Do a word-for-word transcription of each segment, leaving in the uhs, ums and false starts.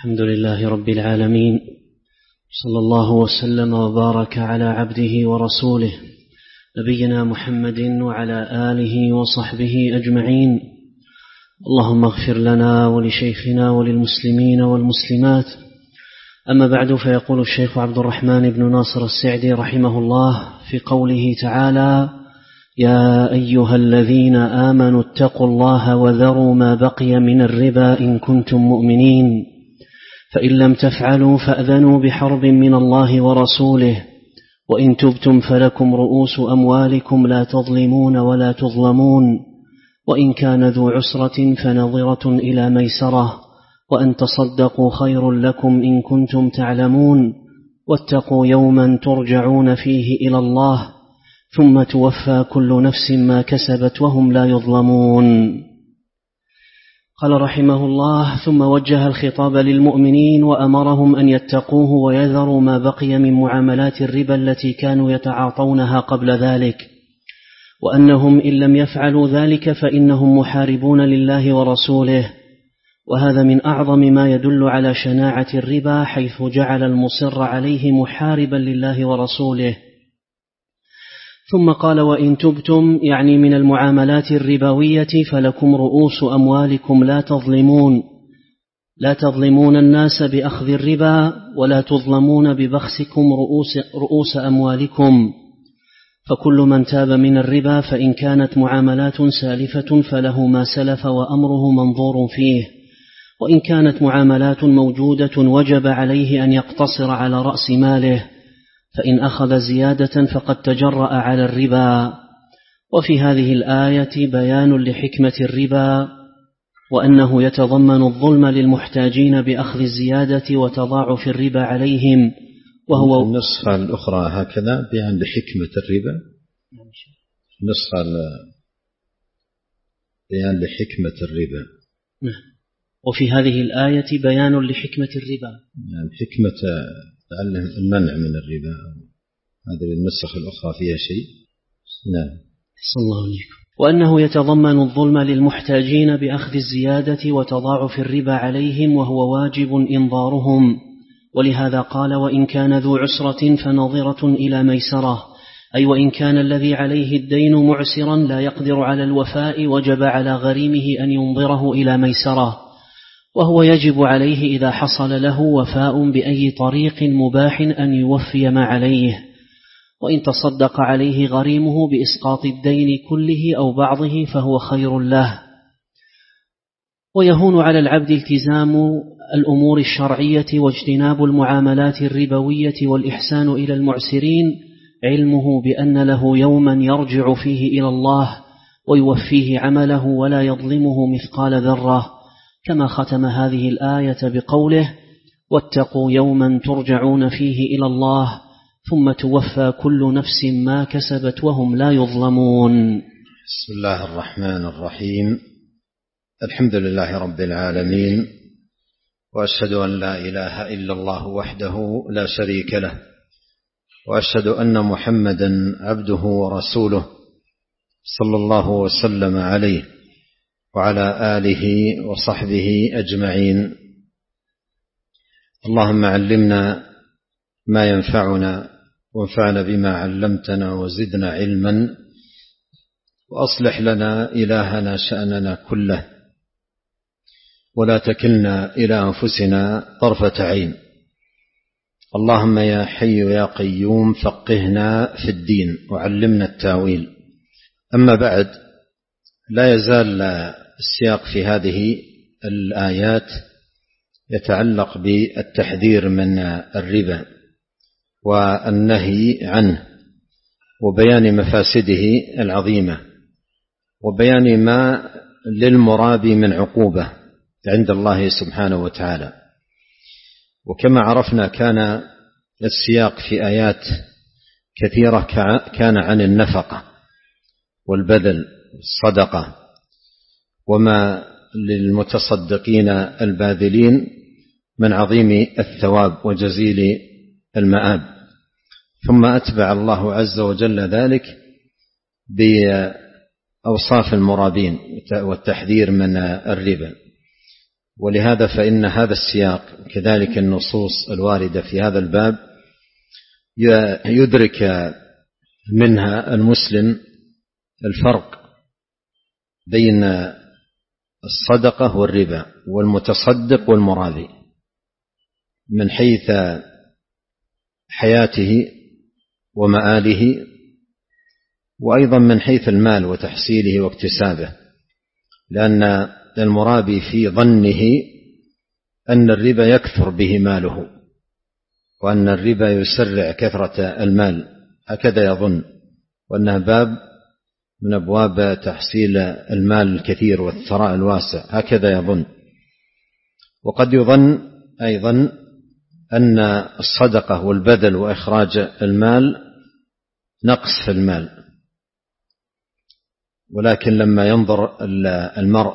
الحمد لله رب العالمين، صلى الله وسلم وبارك على عبده ورسوله نبينا محمد وعلى آله وصحبه أجمعين. اللهم اغفر لنا ولشيخنا وللمسلمين والمسلمات. أما بعد، فيقول الشيخ عبد الرحمن بن ناصر السعدي رحمه الله في قوله تعالى: يا أيها الذين آمنوا اتقوا الله وذروا ما بقي من الربا إن كنتم مؤمنين، فإن لم تفعلوا فأذنوا بحرب من الله ورسوله، وإن تبتم فلكم رؤوس أموالكم لا تظلمون ولا تظلمون، وإن كان ذو عسرة فنظرة إلى ميسرة، وأن تصدقوا خير لكم إن كنتم تعلمون، واتقوا يوما ترجعون فيه إلى الله ثم توفى كل نفس ما كسبت وهم لا يظلمون. قال رحمه الله: ثم وجه الخطاب للمؤمنين وأمرهم أن يتقوه ويذروا ما بقي من معاملات الربا التي كانوا يتعاطونها قبل ذلك، وأنهم إن لم يفعلوا ذلك فإنهم محاربون لله ورسوله، وهذا من أعظم ما يدل على شناعة الربا، حيث جعل المصر عليه محاربا لله ورسوله. ثم قال: وإن تبتم، يعني من المعاملات الربوية، فلكم رؤوس أموالكم لا تظلمون لا تظلمون الناس بأخذ الربا، ولا تظلمون ببخسكم رؤوس, رؤوس أموالكم. فكل من تاب من الربا فإن كانت معاملات سالفة فله ما سلف وأمره منظور فيه، وإن كانت معاملات موجودة وجب عليه أن يقتصر على رأس ماله، فإن أخذ زيادة فقد تجرأ على الربا. وفي هذه الآية بيان لحكمة الربا، وأنه يتضمن الظلم للمحتاجين بأخذ الزيادة وتضاعف الربا عليهم، وهو النسخة الأخرى هكذا بيان لحكمة الربا، النسخة بيان لحكمة الربا. وفي هذه الآية بيان لحكمة الربا، يعني حكمة المنع من الربا. هذه النسخ الأخرى فيها شيء. نعم. صلى الله عليكم. وأنه يتضمن الظلم للمحتاجين بأخذ الزيادة وتضاعف الربا عليهم، وهو واجب إنظارهم. ولهذا قال: وإن كان ذو عسرة فنظرة إلى ميسرة، أي وإن كان الذي عليه الدين معسرا لا يقدر على الوفاء، وجب على غريمه أن ينظره إلى ميسرة، وهو يجب عليه إذا حصل له وفاء بأي طريق مباح أن يوفي ما عليه. وإن تصدق عليه غريمه بإسقاط الدين كله أو بعضه فهو خير له. ويهون على العبد التزام الأمور الشرعية واجتناب المعاملات الربوية والإحسان إلى المعسرين، علمه بأن له يوما يرجع فيه إلى الله ويوفيه عمله ولا يظلمه مثقال ذرة، كما ختم هذه الآية بقوله: واتقوا يوما ترجعون فيه إلى الله ثم توفى كل نفس ما كسبت وهم لا يظلمون. بسم الله الرحمن الرحيم. الحمد لله رب العالمين، وأشهد أن لا إله إلا الله وحده لا شريك له، وأشهد أن محمدا عبده ورسوله صلى الله وسلم عليه وعلى آله وصحبه أجمعين. اللهم علمنا ما ينفعنا، وانفعنا بما علمتنا، وزدنا علما، وأصلح لنا إلهنا شأننا كله، ولا تكلنا إلى أنفسنا طرفة عين. اللهم يا حي يا قيوم فقهنا في الدين وعلمنا التاويل. أما بعد، لا يزال السياق في هذه الآيات يتعلق بالتحذير من الربا والنهي عنه، وبيان مفاسده العظيمة، وبيان ما للمرابي من عقوبة عند الله سبحانه وتعالى. وكما عرفنا كان السياق في آيات كثيرة كان عن النفقة والبذل والصدقة، وما للمتصدقين الباذلين من عظيم الثواب وجزيل المآب. ثم أتبع الله عز وجل ذلك بأوصاف المرابين والتحذير من الربا. ولهذا فإن هذا السياق كذلك النصوص الواردة في هذا الباب يدرك منها المسلم الفرق بين الصدقة والربا والمتصدق والمرابي من حيث حياته ومآله، وأيضا من حيث المال وتحصيله واكتسابه، لأن المرابي في ظنه أن الربا يكثر به ماله وأن الربا يسرع كثرة المال، هكذا يظن، وأنها باب من أبواب تحصيل المال الكثير والثراء الواسع، هكذا يظن. وقد يظن أيضا أن الصدقة والبذل وإخراج المال نقص في المال، ولكن لما ينظر المرء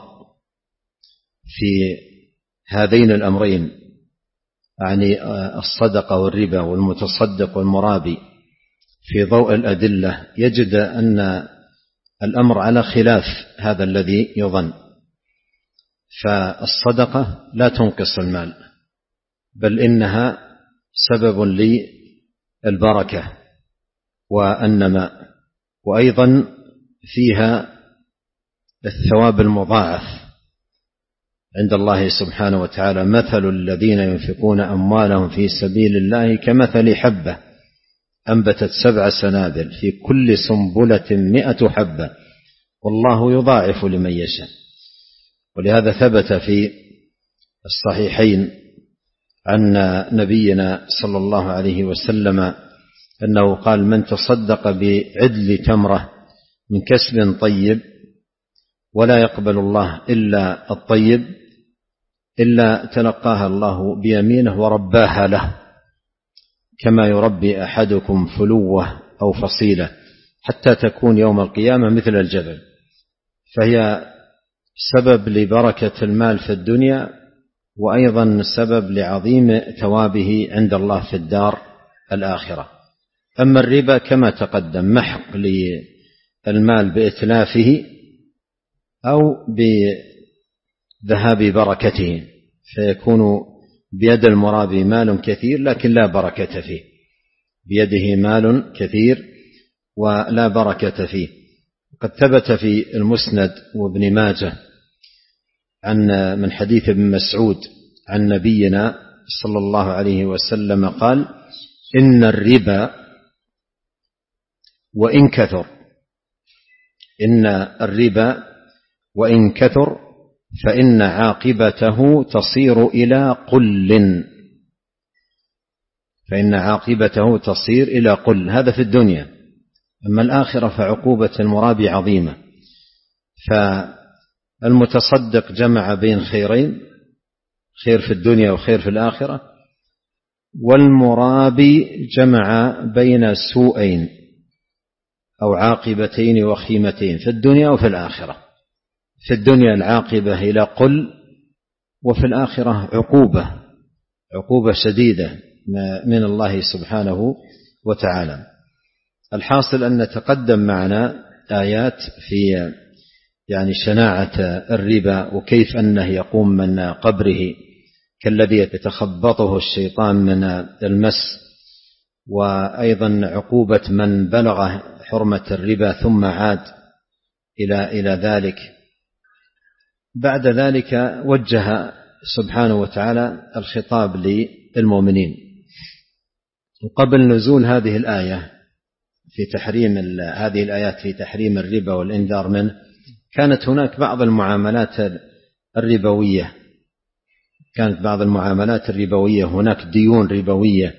في هذين الأمرين، يعني الصدقة والربا والمتصدق والمرابي، في ضوء الأدلة يجد أن الأمر على خلاف هذا الذي يظن. فالصدقة لا تنقص المال، بل إنها سبب للبركة والنماء، وأيضا فيها الثواب المضاعف عند الله سبحانه وتعالى. مثل الذين ينفقون أموالهم في سبيل الله كمثل حبة أنبتت سبع سنابل في كل سنبلة مئة حبة والله يضاعف لمن يشاء. ولهذا ثبت في الصحيحين عن نبينا صلى الله عليه وسلم أنه قال: من تصدق بعدل تمرة من كسب طيب ولا يقبل الله إلا الطيب إلا تلقاها الله بيمينه ورباها له كما يربي أحدكم فلوة أو فصيلة حتى تكون يوم القيامة مثل الجبل. فهي سبب لبركة المال في الدنيا، وأيضا سبب لعظيم ثوابه عند الله في الدار الآخرة. أما الربا كما تقدم محق للمال بإتلافه أو بذهاب بركته، فيكون بيد المرابي مال كثير لكن لا بركة فيه، بيده مال كثير ولا بركة فيه. قد ثبت في المسند وابن ماجه عن من حديث ابن مسعود عن نبينا صلى الله عليه وسلم قال: إن الربا وإن كثر إن الربا وإن كثر فإن عاقبته تصير إلى قل فإن عاقبته تصير إلى قل هذا في الدنيا. أما الآخرة فعقوبة المرابي عظيمة. فالمتصدق جمع بين خيرين، خير في الدنيا وخير في الآخرة، والمرابي جمع بين سوءين أو عاقبتين وخيمتين في الدنيا وفي الآخرة. في الدنيا العاقبة إلى قل، وفي الآخرة عقوبة عقوبة شديدة من الله سبحانه وتعالى. الحاصل أن نتقدم معنا آيات في يعني شناعة الربا، وكيف أنه يقوم من قبره كالذي يتخبطه الشيطان من المس، وأيضا عقوبة من بلغ حرمة الربا ثم عاد إلى إلى ذلك. بعد ذلك وجه سبحانه وتعالى الخطاب للمؤمنين. وقبل نزول هذه الآية في تحريم هذه الآيات في تحريم الربا والإنذار منه، كانت هناك بعض المعاملات الربوية كانت بعض المعاملات الربوية هناك ديون ربوية.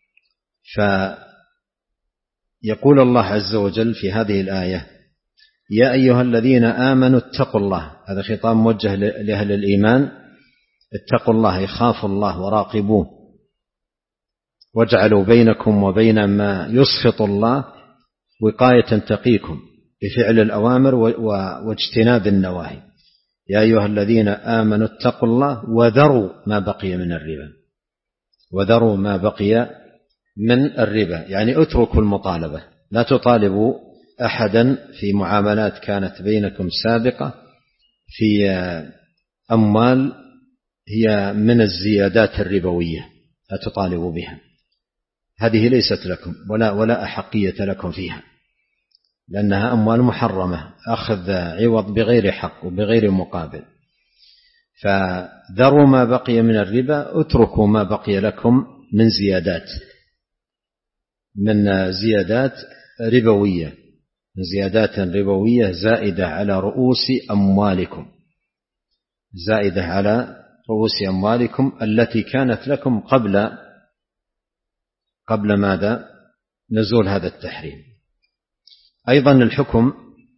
فيقول الله عز وجل في هذه الآية: يا أيها الذين آمنوا اتقوا الله. هذا خطاب موجه لأهل الإيمان، اتقوا الله، يخافوا الله وراقبوه، واجعلوا بينكم وبين ما يسخط الله وقاية تقيكم بفعل الأوامر واجتناب النواهي. يا أيها الذين آمنوا اتقوا الله وذروا ما بقي من الربا وذروا ما بقي من الربا، يعني اتركوا المطالبة، لا تطالبوا أحدا في معاملات كانت بينكم سابقة في أموال هي من الزيادات الربوية لا تطالبوا بها، هذه ليست لكم ولا ولا أحقية لكم فيها، لأنها أموال محرمة، أخذ عوض بغير حق وبغير مقابل. فذروا ما بقي من الربا، اتركوا ما بقي لكم من زيادات من زيادات ربوية من زيادات ربوية زائدة على رؤوس أموالكم زائدة على رؤوس أموالكم التي كانت لكم قبل قبل ماذا؟ نزول هذا التحريم. أيضا الحكم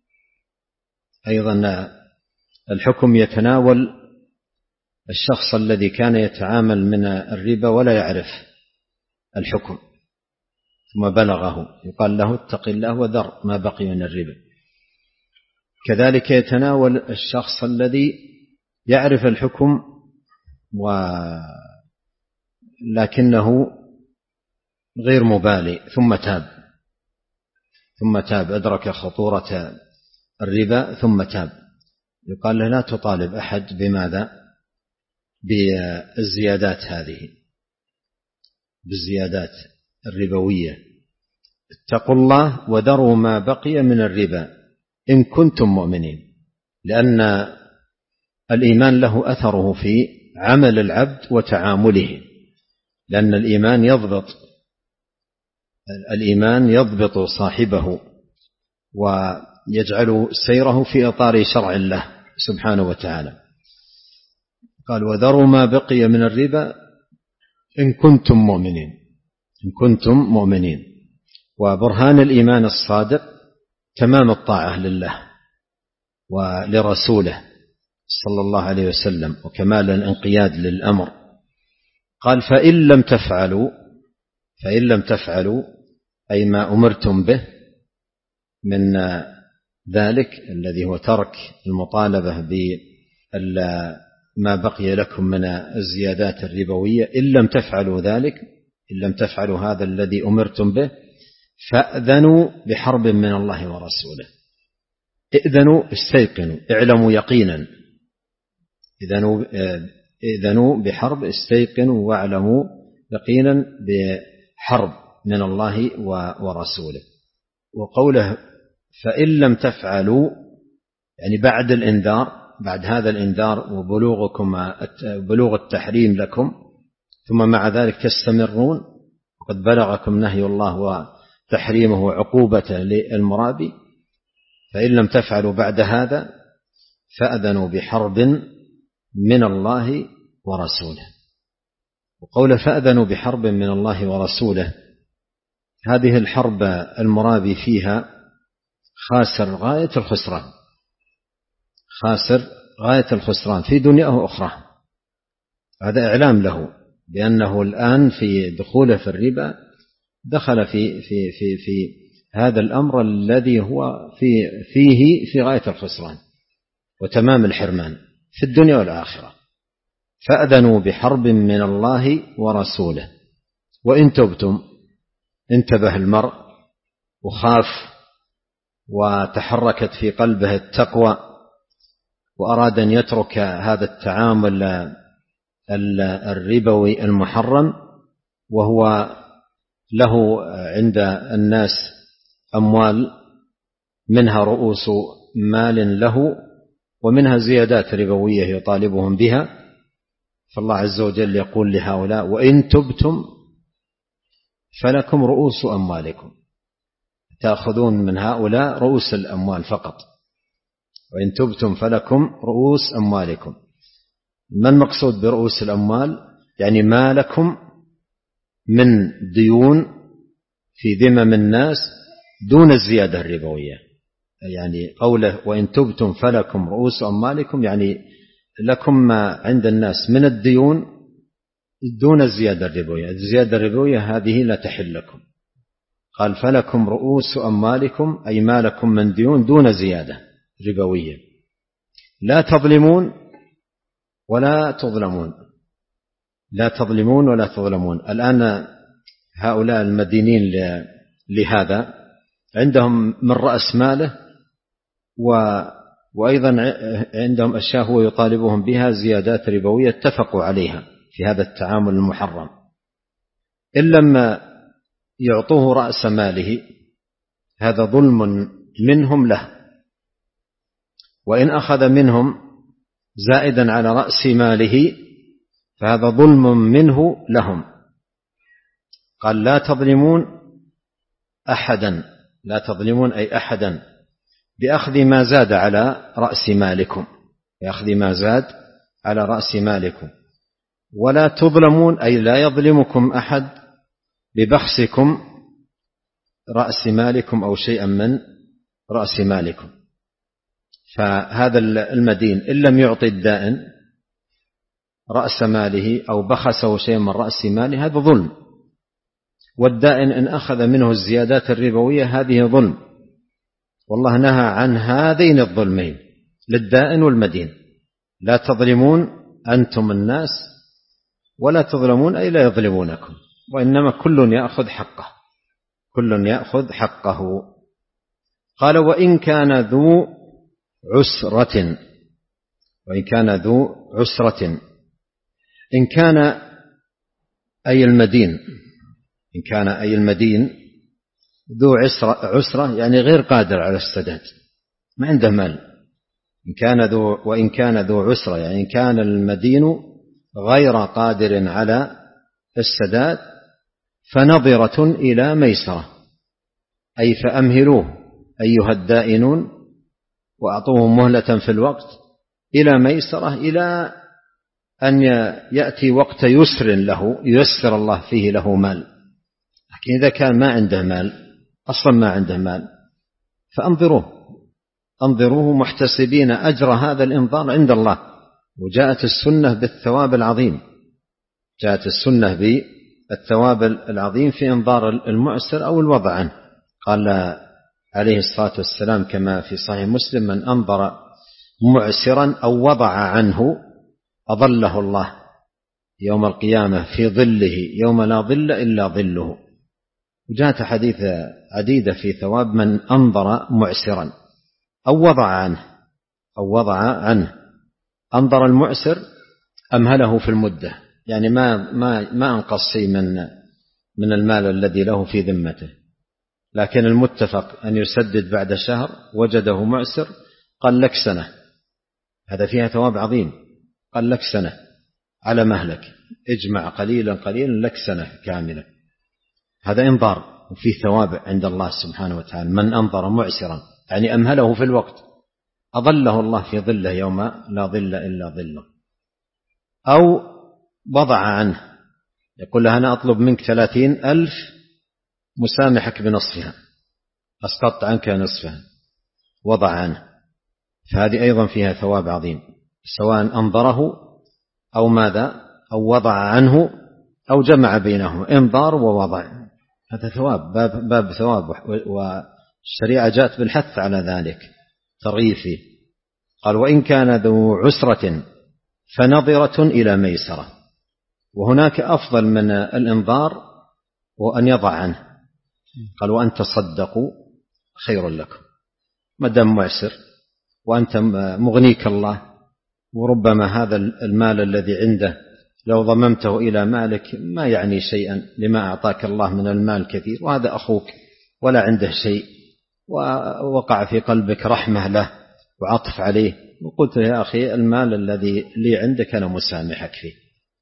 أيضا الحكم يتناول الشخص الذي كان يتعامل من الربا ولا يعرف الحكم ثم بلغه، يقال له اتق الله وذر ما بقي من الربا. كذلك يتناول الشخص الذي يعرف الحكم ولكنه غير مبالي ثم تاب ثم تاب أدرك خطورة الربا ثم تاب، يقال له لا تطالب أحد بماذا؟ بالزيادات هذه، بالزيادات الربوية. اتقوا الله وذروا ما بقي من الربا إن كنتم مؤمنين، لأن الإيمان له أثره في عمل العبد وتعامله، لأن الإيمان يضبط الإيمان يضبط صاحبه ويجعل سيره في إطار شرع الله سبحانه وتعالى. قال وذروا ما بقي من الربا إن كنتم مؤمنين إن كنتم مؤمنين وبرهان الإيمان الصادق تمام الطاعة لله ولرسوله صلى الله عليه وسلم وكمال الانقياد للأمر. قال فإن لم تفعلوا فإن لم تفعلوا أي ما أمرتم به من ذلك الذي هو ترك المطالبة بما بقي لكم من الزيادات الربوية، إن لم تفعلوا ذلك إن لم تفعلوا هذا الذي أمرتم به فأذنوا بحرب من الله ورسوله. إذنوا استيقنوا اعلموا يقينا، إذنوا, إذنوا بحرب استيقنوا واعلموا يقينا بحرب من الله ورسوله. وقوله فإن لم تفعلوا يعني بعد الإنذار، بعد هذا الإنذار وبلوغكم بلوغ التحريم لكم ثم مع ذلك تستمرون وقد بلغكم نهي الله وتحريمه عقوبة للمرابي، فإن لم تفعلوا بعد هذا فأذنوا بحرب من الله ورسوله. وقول فأذنوا بحرب من الله ورسوله، هذه الحرب المرابي فيها خاسر غاية الخسران خاسر غاية الخسران في دنياه وأخرى. هذا إعلام له بأنه الآن في دخوله في الربا دخل في في في في هذا الأمر الذي هو في فيه في غاية الخسران وتمام الحرمان في الدنيا والآخرة. فأذنوا بحرب من الله ورسوله وإن تبتم، انتبه المرء وخاف وتحركت في قلبه التقوى وأراد أن يترك هذا التعامل الربوي المحرم، وهو له عند الناس أموال منها رؤوس مال له ومنها زيادات ربوية يطالبهم بها. فالله عز وجل يقول لهؤلاء وإن تبتم فلكم رؤوس أموالكم، تأخذون من هؤلاء رؤوس الأموال فقط. وإن تبتم فلكم رؤوس أموالكم. ما المقصود برؤوس الأموال؟ يعني ما لكم من ديون في ذمم الناس دون الزيادة الربوية. يعني قوله وإن تبتم فلكم رؤوس أموالكم يعني لكم ما عند الناس من الديون دون الزيادة الربوية. الزيادة الربوية هذه لا تحل لكم. قال فلكم رؤوس أموالكم أي ما لكم من ديون دون زيادة ربوية، لا تظلمون ولا تظلمون لا تظلمون ولا تظلمون. الآن هؤلاء المدينين لهذا عندهم من رأس ماله وأيضا عندهم أشياء هو يطالبهم بها زيادات ربوية اتفقوا عليها في هذا التعامل المحرم. إن لم يعطوه رأس ماله هذا ظلم منهم له، وإن أخذ منهم زائدا على رأس ماله فهذا ظلم منه لهم. قال لا تظلمون أحدا، لا تظلمون أي أحدا بأخذ ما زاد على رأس مالكم، بأخذ ما زاد على رأس مالكم، ولا تظلمون أي لا يظلمكم أحد ببخسكم رأس مالكم أو شيئا من رأس مالكم. فهذا المدين إن لم يعطي الدائن رأس ماله أو بخسه شيئا من رأس ماله هذا ظلم، والدائن إن أخذ منه الزيادات الربوية هذه ظلم، والله نهى عن هذين الظلمين للدائن والمدين. لا تظلمون أنتم الناس ولا تظلمون أي لا يظلمونكم، وإنما كل يأخذ حقه، كل يأخذ حقه. قال وإن كان ذو عسرة، وإن كان ذو عسرة، إن كان أي المدين، إن كان أي المدين ذو عسرة, عسرة يعني غير قادر على السداد، ما عنده مال. إن كان ذو وإن كان ذو عسرة يعني إن كان المدين غير قادر على السداد فنظرة إلى ميسرة، أي فأمهلوه أيها الدائنون وأعطوه مهلة في الوقت إلى ميسرة، إلى أن يأتي وقت يسر له ييسر الله فيه له مال. لكن إذا كان ما عنده مال أصلا ما عنده مال فأنظروه، أنظروه محتسبين أجر هذا الإنظار عند الله. وجاءت السنة بالثواب العظيم، جاءت السنة بالثواب العظيم في إنظار المعسر أو الوضع عنه. قال عليه الصلاة والسلام كما في صحيح مسلم من أنظر معسرا أو وضع عنه أظله الله يوم القيامة في ظله يوم لا ظل إلا ظله. وجاءت حديث عديدة في ثواب من أنظر معسرا أو وضع عنه، أو وضع عنه. أنظر المعسر أمهله في المدة، يعني ما ما ما أنقص شيء من من المال الذي له في ذمته، لكن المتفق أن يسدد بعد شهر وجده معسر قال لك سنة، هذا فيها ثواب عظيم. قال لك سنة على مهلك، اجمع قليلا قليلا لك سنة كاملة. هذا انظار وفيه ثواب عند الله سبحانه وتعالى. من أنظر معسرا يعني أمهله في الوقت أظله الله في ظله يوم لا ظل إلا ظله. أو وضع عنه، يقول له أنا أطلب منك ثلاثين ألف مسامحك بنصفها، أسقطت عنك نصفها، وضع عنه، فهذه أيضا فيها ثواب عظيم، سواء أنظره أو ماذا أو وضع عنه أو جمع بينهما، انظار ووضع، هذا ثواب، باب, باب ثواب، والشريعة جاءت بالحث على ذلك ترغيب فيه. قال وإن كان ذو عسرة فنظرة إلى ميسرة، وهناك أفضل من الإنظار وأن يضع عنه. قال وأن تصدقوا خير لكم، ما دام معسر وأنت مغنيك الله، وربما هذا المال الذي عنده لو ضممته إلى مالك ما يعني شيئا لما أعطاك الله من المال كثير، وهذا أخوك ولا عنده شيء، ووقع في قلبك رحمة له وعطف عليه، وقلت يا أخي المال الذي لي عندك أنا مسامحك فيه،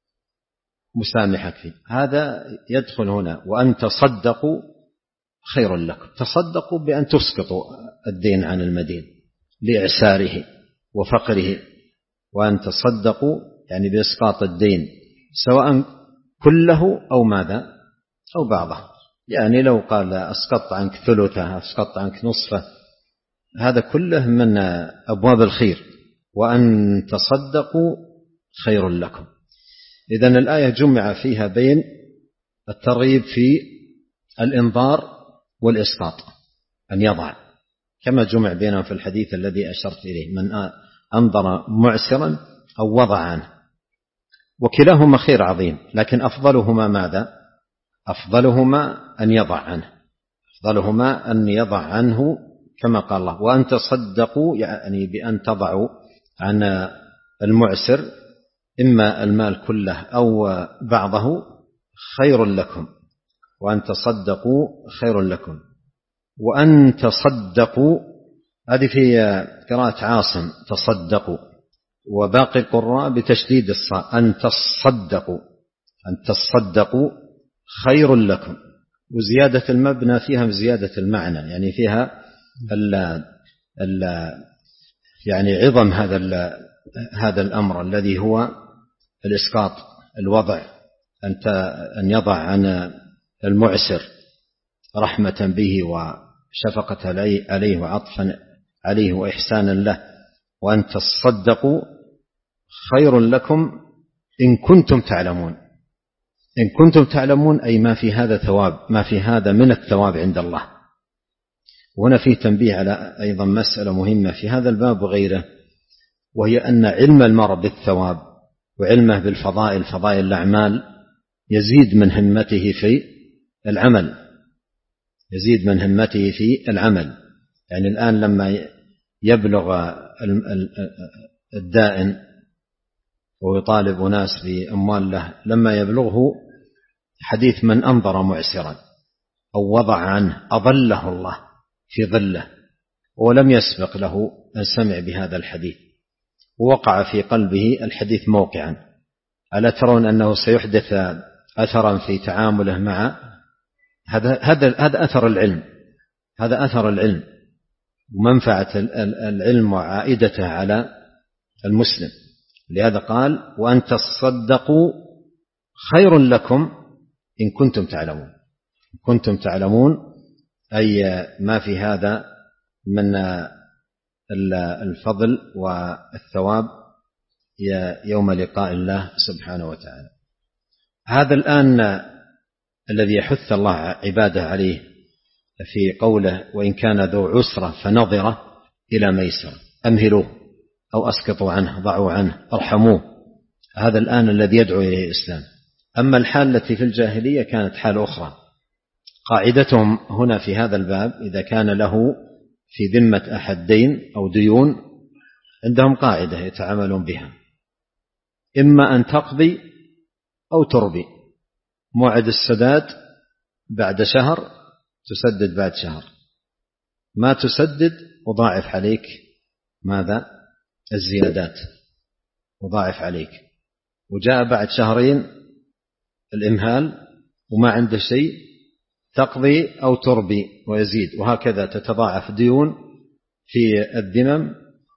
مسامحك فيه. هذا يدخل هنا. وأن تصدقوا خير لكم، تصدقوا بأن تسقطوا الدين عن المدين لإعساره وفقره، وأن تصدقوا يعني بإسقاط الدين سواء كله أو ماذا أو بعضه. يعني لو قال أسقط عنك ثلثه أسقط عنك نصفه، هذا كله من أبواب الخير. وأن تصدقوا خير لكم. إذن الآية جمع فيها بين الترغيب في الإنظار والإسقاط، أن يضع، كما جمع بينهم في الحديث الذي أشرت إليه من أنظر معسرا أو وضع عنه، وكلاهما خير عظيم، لكن أفضلهما ماذا؟ أفضلهما أن يضع عنه، أفضلهما أن يضع عنه كما قال الله وأن تصدقوا، يعني بأن تضعوا عن المعسر إما المال كله أو بعضه خير لكم، وأن تصدقوا خير لكم. وأن تصدقوا هذه في قراءة عاصم تصدقوا، وباقي القراء بتشديد الصاء أن تصدقوا، أن تصدقوا خير لكم. وزيادة المبنى فيها زيادة المعنى، يعني فيها ال ال يعني عظم هذا ال هذا الأمر الذي هو الإسقاط، الوضع، أنت أن يضع عن المعسر رحمة به وشفقة عليه وعطفا عليه وإحسانا له. وأن تصدقوا خير لكم إن كنتم تعلمون. إن كنتم تعلمون أي ما في هذا ثواب، ما في هذا من الثواب عند الله. وهنا فيه تنبيه على أيضا مسألة مهمة في هذا الباب وغيره، وهي أن علم المرء بالثواب وعلمه بالفضائل، فضائل الأعمال، يزيد من همته في العمل، يزيد من همته في العمل. يعني الآن لما يبلغ الدائن ويطالب ناس بأموال له، لما يبلغه حديث من أنظر معسرا أو وضع عنه أظله الله في ظله، ولم يسبق له أن سمع بهذا الحديث، ووقع في قلبه الحديث موقعا، ألا ترون أنه سيحدث أثرا في تعامله مع هذا هذا هذا أثر العلم، هذا أثر العلم ومنفعة العلم وعائدته على المسلم. لهذا قال وأن تصدقوا خير لكم إن كنتم تعلمون. إن كنتم تعلمون أي ما في هذا من الفضل والثواب يوم لقاء الله سبحانه وتعالى. هذا الآن الذي يحث الله عباده عليه في قوله وإن كان ذو عسرة فنظرة إلى ميسرة، أمهلوه أو أسقطوا عنه، ضعوا عنه، ارحموه. هذا الآن الذي يدعو إليه الإسلام. أما الحال التي في الجاهلية كانت حال أخرى. قاعدتهم هنا في هذا الباب إذا كان له في ذمة أحد دين أو ديون، عندهم قاعدة يتعاملون بها، إما أن تقضي أو تربي. موعد السداد بعد شهر تسدد بعد شهر، ما تسدد وضاعف عليك ماذا؟ الزيادات، وضاعف عليك. وجاء بعد شهرين الإمهال وما عنده شيء، تقضي أو تربي ويزيد، وهكذا تتضاعف ديون في الذمم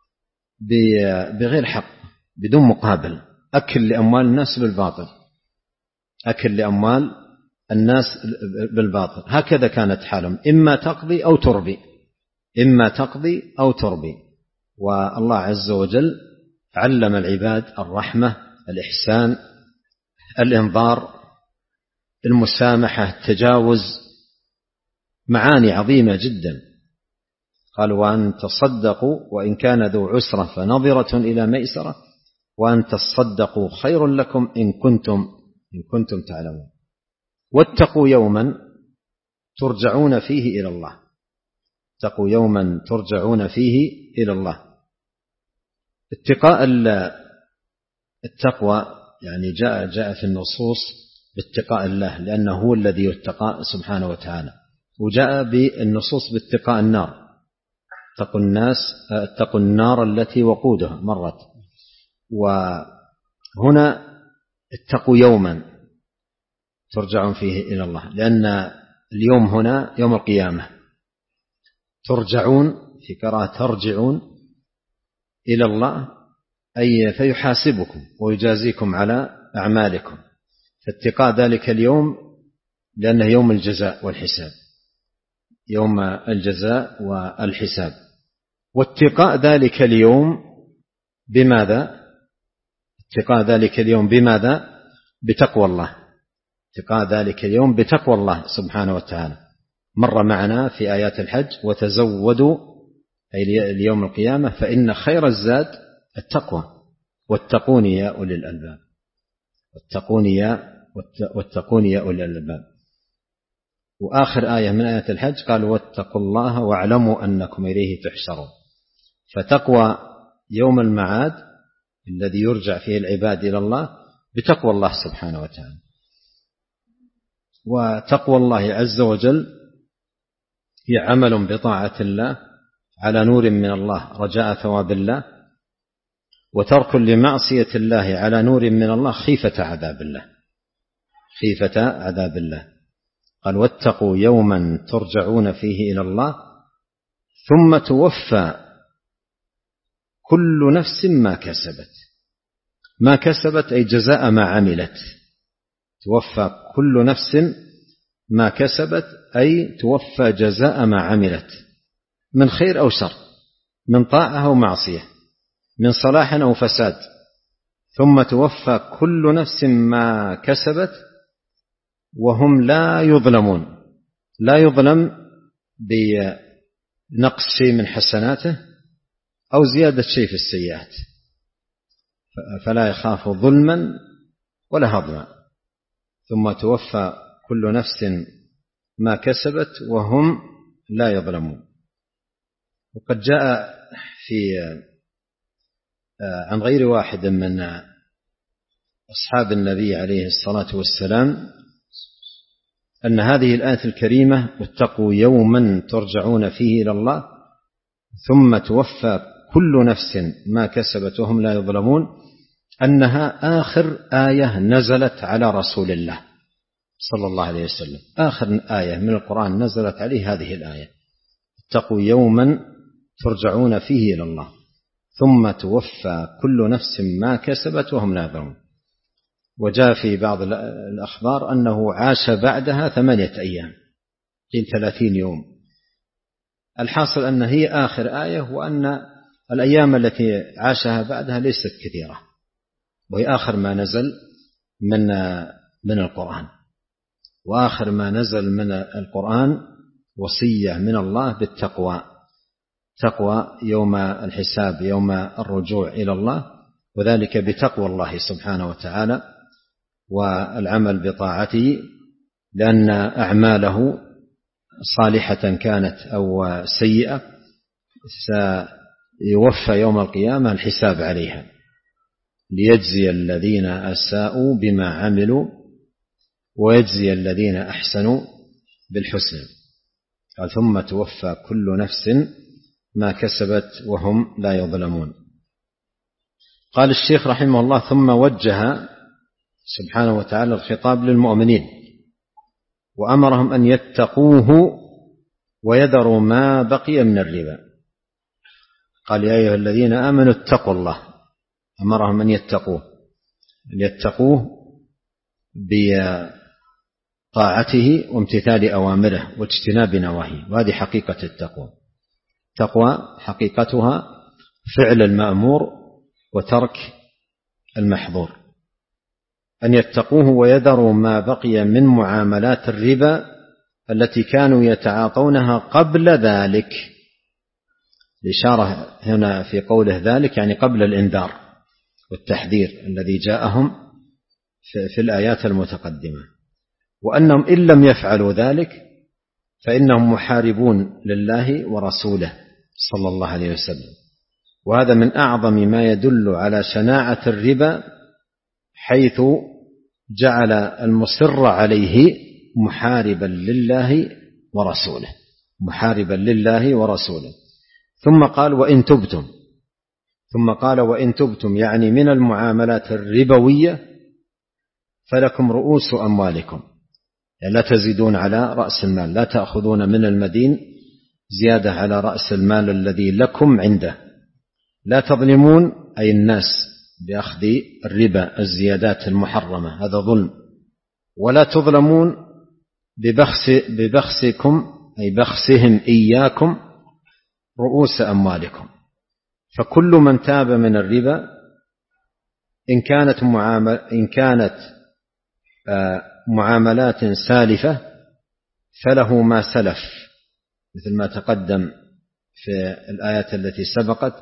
بغير حق، بدون مقابل. أكل لأموال الناس بالباطل، أكل لأموال الناس بالباطل. هكذا كانت حالهم، إما تقضي أو تربي، إما تقضي أو تربي. والله عز وجل علم العباد الرحمة، الإحسان، الإنظار، المسامحة، التجاوز، معاني عظيمة جدا. قال وأن تصدقوا وإن كان ذو عسرة فنظرة إلى ميسرة وأن تصدقوا خير لكم إن كنتم إن كنتم تعلمون. واتقوا يوما ترجعون فيه إلى الله. اتقوا يوما ترجعون فيه إلى الله. اتقاء التقوى يعني جاء جاء في النصوص باتقاء الله، لأنه هو الذي يتقى سبحانه وتعالى. وجاء بالنصوص باتقاء النار، اتقوا الناس اتقوا النار التي وقودها مرت. وهنا اتقوا يوما ترجعون فيه إلى الله، لأن اليوم هنا يوم القيامة. ترجعون في قراءة ترجعون إلى الله أي فيحاسبكم ويجازيكم على أعمالكم. فاتقاء ذلك اليوم لأنه يوم الجزاء والحساب، يوم الجزاء والحساب. واتقاء ذلك اليوم بماذا؟ اتقاء ذلك اليوم بماذا؟ بتقوى الله. اتقاء ذلك اليوم بتقوى الله سبحانه وتعالى. مر معنا في آيات الحج وتزودوا أي اليوم القيامة فإن خير الزاد التقوى واتقون يا أولي الألباب. واتقون يا واتقون يا أولي الألباب. وآخر آية من آيات الحج قال واتقوا الله واعلموا أنكم إليه تحشرون. فتقوى يوم المعاد الذي يرجع فيه العباد إلى الله بتقوى الله سبحانه وتعالى. وتقوى الله عز وجل هي عمل بطاعة الله على نور من الله رجاء ثواب الله، وترك لمعصية الله على نور من الله خيفة عذاب الله خيفة عذاب الله. قال واتقوا يوما ترجعون فيه إلى الله ثم توفى كل نفس ما كسبت. ما كسبت أي جزاء ما عملت. توفى كل نفس ما كسبت أي توفى جزاء ما عملت من خير أو شر، من طاعة أو معصية، من صلاح أو فساد. ثم توفى كل نفس ما كسبت وهم لا يظلمون. لا يظلم بنقص شيء من حسناته أو زيادة شيء في السيئات، فلا يخاف ظلما ولا هضما. ثم توفى كل نفس ما كسبت وهم لا يظلمون. وقد جاء في عن غير واحد من أصحاب النبي عليه الصلاة والسلام أن هذه الآية الكريمة واتقوا يوما ترجعون فيه إلى الله ثم توفى كل نفس ما كسبت وهم لا يظلمون أنها آخر آية نزلت على رسول الله صلى الله عليه وسلم. آخر آية من القرآن نزلت عليه هذه الآية اتقوا يوما ترجعون فيه إلى الله ثم توفى كل نفس ما كسبت وهم لا يظلمون. وجاء في بعض الأخبار أنه عاش بعدها ثمانية أيام، قيل ثلاثين يوم. الحاصل أن هي آخر آية، وأن الأيام التي عاشها بعدها ليست كثيرة، وهي آخر ما نزل من من القرآن. وآخر ما نزل من القرآن وصية من الله بالتقوى، تقوى يوم الحساب، يوم الرجوع إلى الله، وذلك بتقوى الله سبحانه وتعالى والعمل بطاعته، لأن أعماله صالحة كانت أو سيئة سيوفى يوم القيامة الحساب عليها ليجزي الذين أساءوا بما عملوا ويجزي الذين أحسنوا بالحسن. قال ثم توفى كل نفس ما كسبت وهم لا يظلمون. قال الشيخ رحمه الله ثم وجه سبحانه وتعالى الخطاب للمؤمنين وأمرهم أن يتقوه ويذروا ما بقي من الربا. قال يا أيها الذين آمنوا اتقوا الله، أمرهم أن يتقوه، أن يتقوه بطاعته وامتثال أوامره واجتناب نواهيه، وهذه حقيقة التقوى. تقوى حقيقتها فعل المأمور وترك المحظور. أن يتقوه ويذروا ما بقي من معاملات الربا التي كانوا يتعاطونها قبل ذلك. الإشارة هنا في قوله ذلك يعني قبل الإنذار والتحذير الذي جاءهم في الآيات المتقدمة، وأنهم إن لم يفعلوا ذلك فإنهم محاربون لله ورسوله صلى الله عليه وسلم. وهذا من أعظم ما يدل على شناعة الربا، حيث جعل المصر عليه محاربا لله ورسوله، محاربا لله ورسوله. ثم قال وإن تبتم، ثم قال وإن تبتم يعني من المعاملات الربوية فلكم رؤوس أموالكم، يعني لا تزيدون على رأس المال، لا تأخذون من المدين زيادة على رأس المال الذي لكم عنده، لا تظلمون أي الناس بأخذ الربا الزيادات المحرمة، هذا ظلم. ولا تظلمون ببخس ببخسكم أي بخسهم إياكم رؤوس أموالكم. فكل من تاب من الربا إن كانت معامل إن كانت معاملات سالفة فله ما سلف، مثل ما تقدم في الآيات التي سبقت،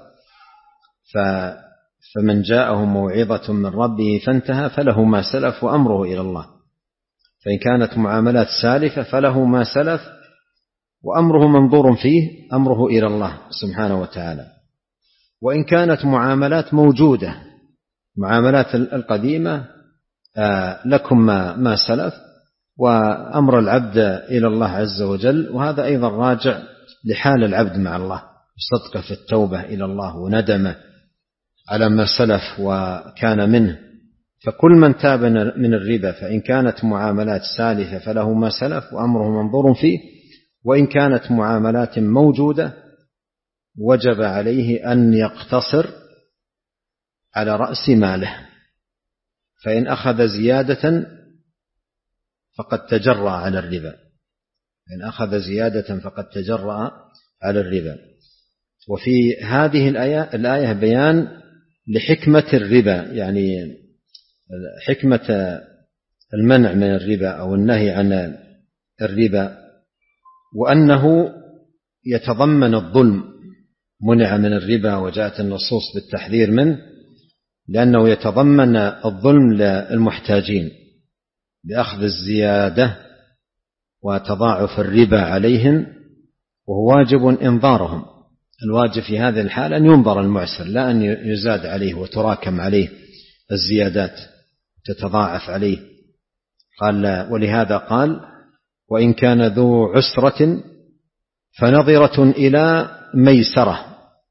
فمن جاءه موعظة من ربه فانتهى فله ما سلف وأمره إلى الله. فإن كانت معاملات سالفة فله ما سلف وأمره منظور فيه، أمره إلى الله سبحانه وتعالى. وإن كانت معاملات موجودة، معاملات القديمة، لكم ما سلف وأمر العبد إلى الله عز وجل. وهذا أيضا راجع لحال العبد مع الله، صدقه في التوبة إلى الله وندمه على ما سلف وكان منه. فكل من تاب من الربا فإن كانت معاملات سالفة فله ما سلف وأمره منظور فيه، وإن كانت معاملات موجودة وجب عليه أن يقتصر على رأس ماله. فإن أخذ زيادة فقد تجرأ على الربا، إن أخذ زيادة فقد تجرأ على الربا. وفي هذه الآية, الآية بيان لحكمة الربا، يعني حكمة المنع من الربا أو النهي عن الربا، وأنه يتضمن الظلم. منع من الربا وجاءت النصوص بالتحذير منه لأنه يتضمن الظلم للمحتاجين بأخذ الزيادة وتضاعف الربا عليهم، وهو واجب إنظارهم. الواجب في هذه الحالة أن ينظر المعسر، لا أن يزاد عليه وتراكم عليه الزيادات تتضاعف عليه. قال ولهذا قال وإن كان ذو عسرة فنظرة إلى ميسرة،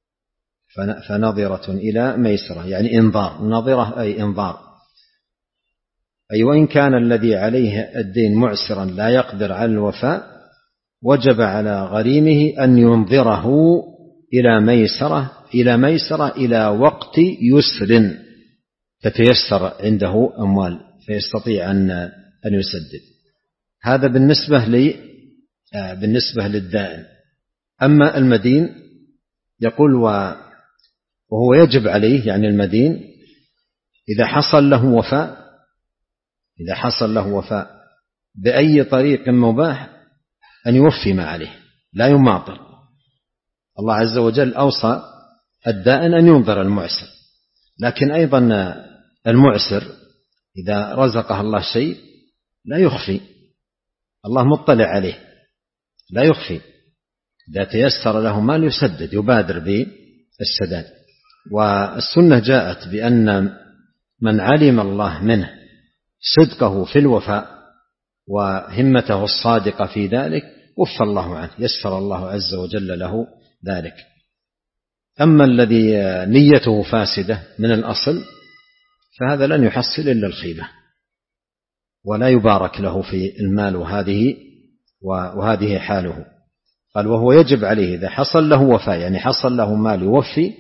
فنظرة إلى ميسرة يعني إنظار، نظرة أي إنظار، أي وإن كان الذي عليه الدين معسرا لا يقدر على الوفاء وجب على غريمه أن ينظره إلى ميسرة إلى ميسرة إلى وقت يسر تتيسر عنده أموال فيستطيع أن أن يسدد. هذا بالنسبة لي بالنسبة للدائن. أما المدين يقول وهو يجب عليه، يعني المدين إذا حصل له وفاء إذا حصل له وفاء بأي طريق مباح أن يوفي ما عليه، لا يماطل. الله عز وجل أوصى الدائن أن ينظر المعسر، لكن أيضا المعسر إذا رزقه الله شيء لا يخفي، الله مطلع عليه لا يخفي. إذا تيسر له مال يسدد، يبادر بالسداد. والسنة جاءت بأن من علم الله منه صدقه في الوفاء وهمته الصادقة في ذلك وفى الله عنه، يسر الله عز وجل له ذلك. أما الذي نيته فاسدة من الأصل فهذا لن يحصل إلا الخيبة ولا يبارك له في المال، وهذه وهذه حاله. قال وهو يجب عليه إذا حصل له وفاء، يعني حصل له مال يوفي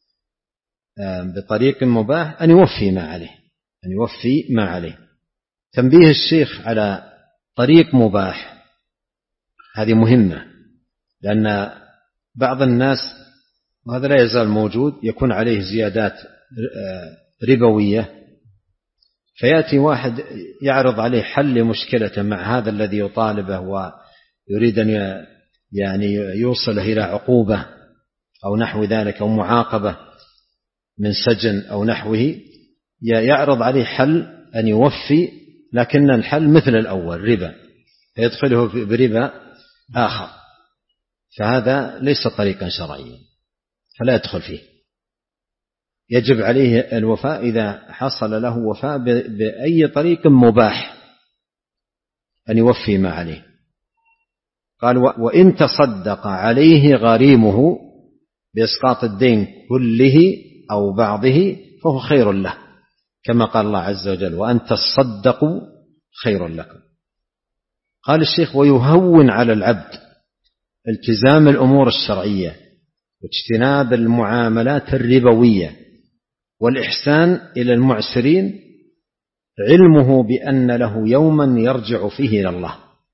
بطريق مباح أن يوفي ما عليه أن يوفي ما عليه. تنبيه الشيخ على طريق مباح هذه مهمة، لأن بعض الناس وهذا لا يزال موجود يكون عليه زيادات ربوية، فيأتي واحد يعرض عليه حل مشكلة مع هذا الذي يطالبه ويريد أن يعني يوصله إلى عقوبة أو نحو ذلك أو معاقبة من سجن أو نحوه، يعرض عليه حل أن يوفي، لكن الحل مثل الأول ربا فيدخله بربا آخر، فهذا ليس طريقا شرعيا فلا يدخل فيه. يجب عليه الوفاء إذا حصل له وفاء بأي طريق مباح أن يوفي ما عليه. قال وإن تصدق عليه غريمه بإسقاط الدين كله أو بعضه فهو خير له، كما قال الله عز وجل وأن تصدقوا خير لكم. قال الشيخ ويهون على العبد التزام الأمور الشرعية واجتناب المعاملات الربوية والإحسان إلى المعسرين علمه بأن له يوما يرجع فيه إلى الله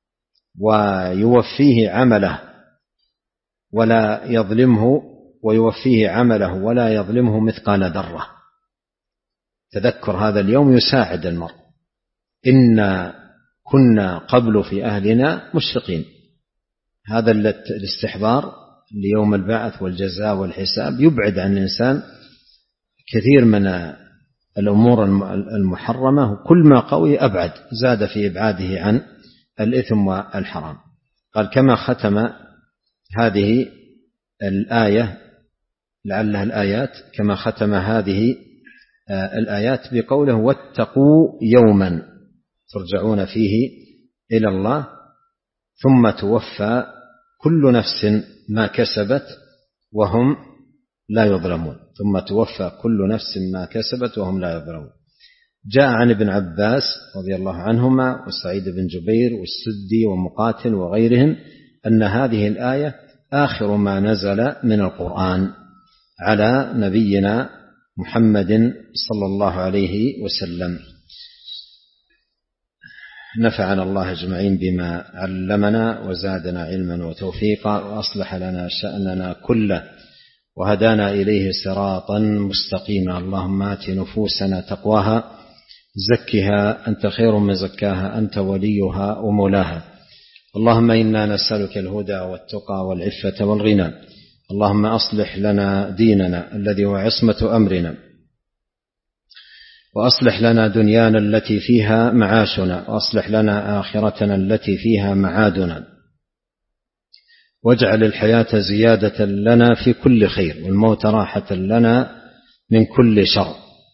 ويوفيه عمله ولا يظلمه ويوفيه عمله ولا يظلمه مثقال ذرة. تذكر هذا اليوم يساعد المرء. إنا كنا قبل في أهلنا مشفقين. هذا الاستحضار ليوم البعث والجزاء والحساب يبعد عن الإنسان كثير من الأمور المحرمة، كل ما قوي أبعد، زاد في إبعاده عن الإثم والحرام. قال كما ختم هذه الآية، لعلها الآيات، كما ختم هذه الآيات بقوله واتقوا يوما ترجعون فيه إلى الله ثم توفى كل نفس ما كسبت وهم لا يظلمون. ثم توفى كل نفس ما كسبت وهم لا يظلمون. جاء عن ابن عباس رضي الله عنهما وسعيد بن جبير والسدي ومقاتل وغيرهم أن هذه الآية آخر ما نزل من القرآن على نبينا محمد صلى الله عليه وسلم. نفعنا الله أجمعين بما علمنا وزادنا علما وتوفيقا وأصلح لنا شأننا كله وهدانا إليه صراطا مستقيما. اللهم آت نفوسنا تقواها زكها أنت خير من زكاها أنت وليها ومولاها. اللهم إنا نسألك الهدى والتقى والعفة والغنى. اللهم أصلح لنا ديننا الذي هو عصمة أمرنا، وأصلح لنا دنيانا التي فيها معاشنا، وأصلح لنا آخرتنا التي فيها معادنا، واجعل الحياة زيادة لنا في كل خير والموت راحة لنا من كل شر.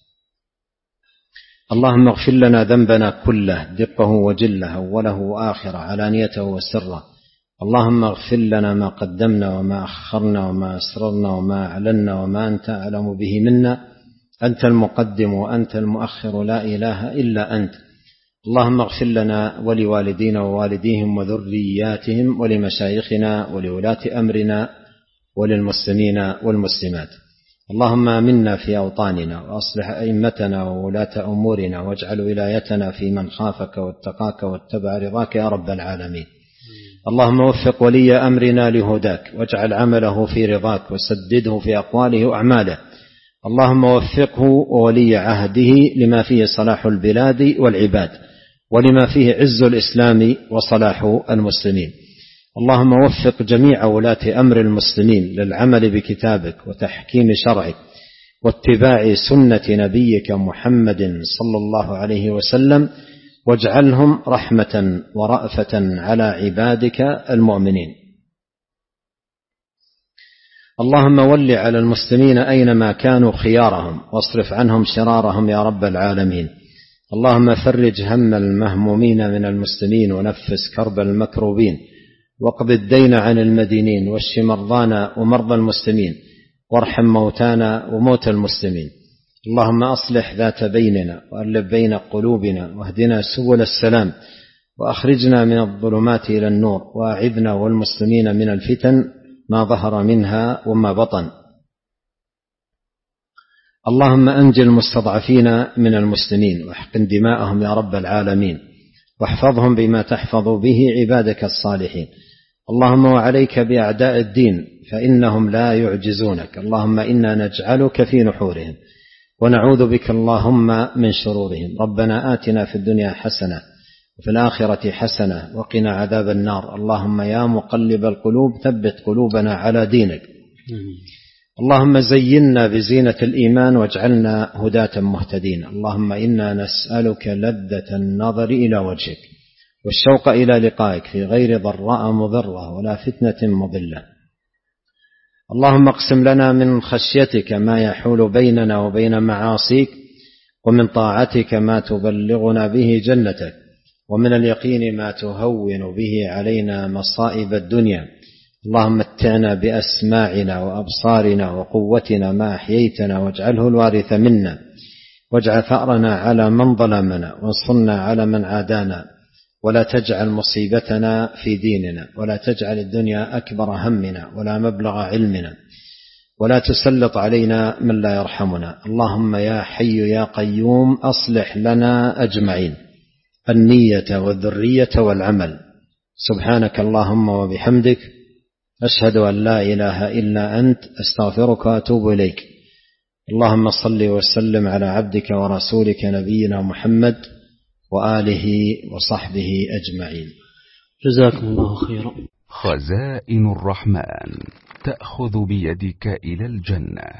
اللهم اغفر لنا ذنبنا كله دقه وجله أوله وآخره علانيته وسره. اللهم اغفر لنا ما قدمنا وما أخرنا وما أسررنا وما أعلنا وما أنت أعلم به منا. أنت المقدم وأنت المؤخر لا إله إلا أنت. اللهم اغفر لنا ولوالدينا ووالديهم وذرياتهم ولمشايخنا ولولاة أمرنا وللمسلمين والمسلمات. اللهم آمنا في أوطاننا وأصلح أئمتنا وولاة أمورنا واجعل ولايتنا في من خافك واتقاك واتبع رضاك يا رب العالمين. اللهم وفق ولي أمرنا لهداك واجعل عمله في رضاك وسدده في أقواله وأعماله. اللهم وفقه وولي عهده لما فيه صلاح البلاد والعباد ولما فيه عز الإسلام وصلاح المسلمين. اللهم وفق جميع ولاة أمر المسلمين للعمل بكتابك وتحكيم شرعك واتباع سنة نبيك محمد صلى الله عليه وسلم، واجعلهم رحمة ورأفة على عبادك المؤمنين. اللهم ول على المسلمين أينما كانوا خيارهم واصرف عنهم شرارهم يا رب العالمين. اللهم فرج هم المهمومين من المسلمين ونفس كرب المكروبين واقض الدين عن المدينين واشف مرضانا ومرضى المسلمين وارحم موتانا وموتى المسلمين. اللهم أصلح ذات بيننا وألف بين قلوبنا واهدنا سبل السلام وأخرجنا من الظلمات إلى النور وأعذنا والمسلمين من الفتن ما ظهر منها وما بطن. اللهم أنج المستضعفين من المسلمين واحقن دماءهم يا رب العالمين واحفظهم بما تحفظ به عبادك الصالحين. اللهم وعليك بأعداء الدين فإنهم لا يعجزونك. اللهم إنا نجعلك في نحورهم ونعوذ بك اللهم من شرورهم. ربنا آتنا في الدنيا حسنة وفي الآخرة حسنة وقنا عذاب النار. اللهم يا مقلب القلوب ثبت قلوبنا على دينك. اللهم زينا بزينة الإيمان واجعلنا هداة مهتدين. اللهم إنا نسألك لذة النظر إلى وجهك والشوق إلى لقائك في غير ضراء مضرة ولا فتنة مضلة. اللهم اقسم لنا من خشيتك ما يحول بيننا وبين معاصيك ومن طاعتك ما تبلغنا به جنتك ومن اليقين ما تهون به علينا مصائب الدنيا. اللهم متعنا بأسماعنا وأبصارنا وقوتنا ما أحييتنا واجعله الوارث منا واجعل ثأرنا على من ظلمنا وانصرنا على من عادانا ولا تجعل مصيبتنا في ديننا ولا تجعل الدنيا أكبر همنا ولا مبلغ علمنا ولا تسلط علينا من لا يرحمنا. اللهم يا حي يا قيوم أصلح لنا أجمعين النية والذرية والعمل. سبحانك اللهم وبحمدك أشهد أن لا إله إلا أنت أستغفرك وأتوب إليك. اللهم صل وسلم على عبدك ورسولك نبينا محمد وآله وصحبه أجمعين. جزاكم الله خيرا. خزائن الرحمن تأخذ بيدك إلى الجنة.